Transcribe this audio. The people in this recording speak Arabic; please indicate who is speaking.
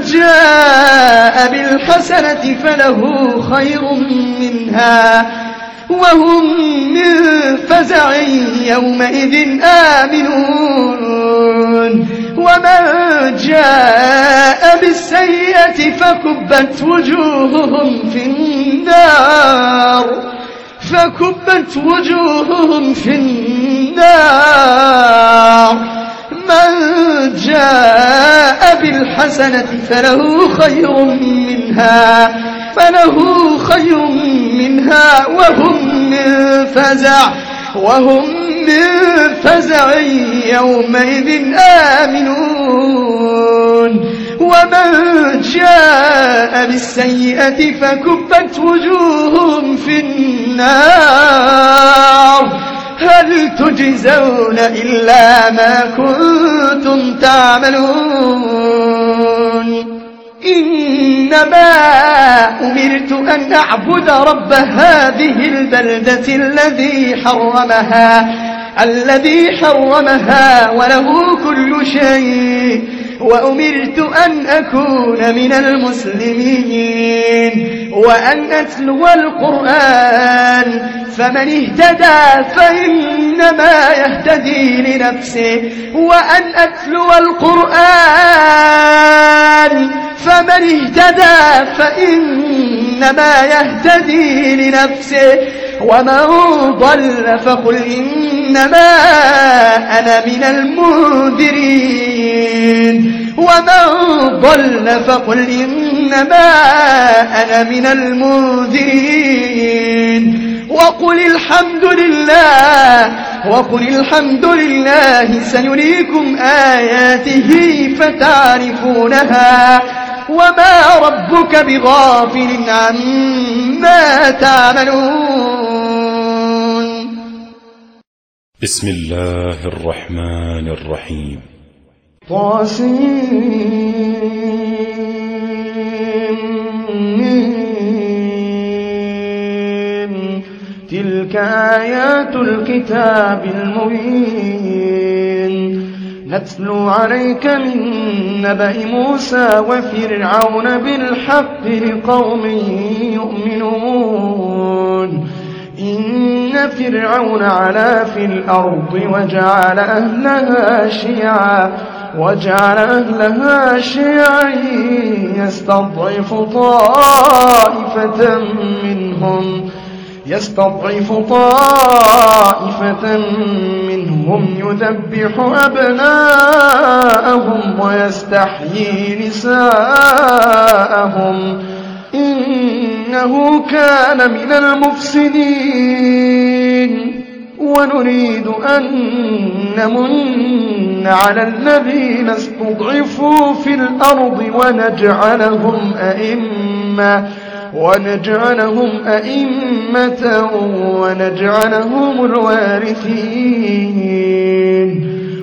Speaker 1: جاء بالحسنة فله خير منها وهم من فزع يومئذ آمنون ومن جاء بالسيئة فكبت وجوههم في النار من جاء بالحسنة فله خير منها وهم من فزع يومئذ آمنون ومن جاء بالسيئة فكبت وجوههم في النار هل تجزون إلا ما كنتم تعملون إنما أمرت أن أعبد رب هذه البلدة الذي حرمها وله كل شيء وأمرت أن أكون من المسلمين وأن أتلو القرآن فمن اهتدى فإنما يهتدي لنفسه وأن أتلو القرآن فمن اهتدى فإنما يهتدي لنفسه ومن ضل فقل إنما أنا من المنذرين وقل الحمد لله سيريكم آياته فتعرفونها وما ربك بغافل عما تعملون.
Speaker 2: بسم الله الرحمن الرحيم.
Speaker 1: تلك آيات الكتاب المبين نتلو عليك من نبأ موسى وفرعون بالحق لقوم يؤمنون إن فرعون علا في الأرض وجعل أهلها شيعا يستضعف طائفة منهم يذبح أبناءهم ويستحيي نساءهم إنه كان من المفسدين ونريد أن نمن على الذين استضعفوا في الأرض ونجعلهم أئمة ونجعلهم الوارثين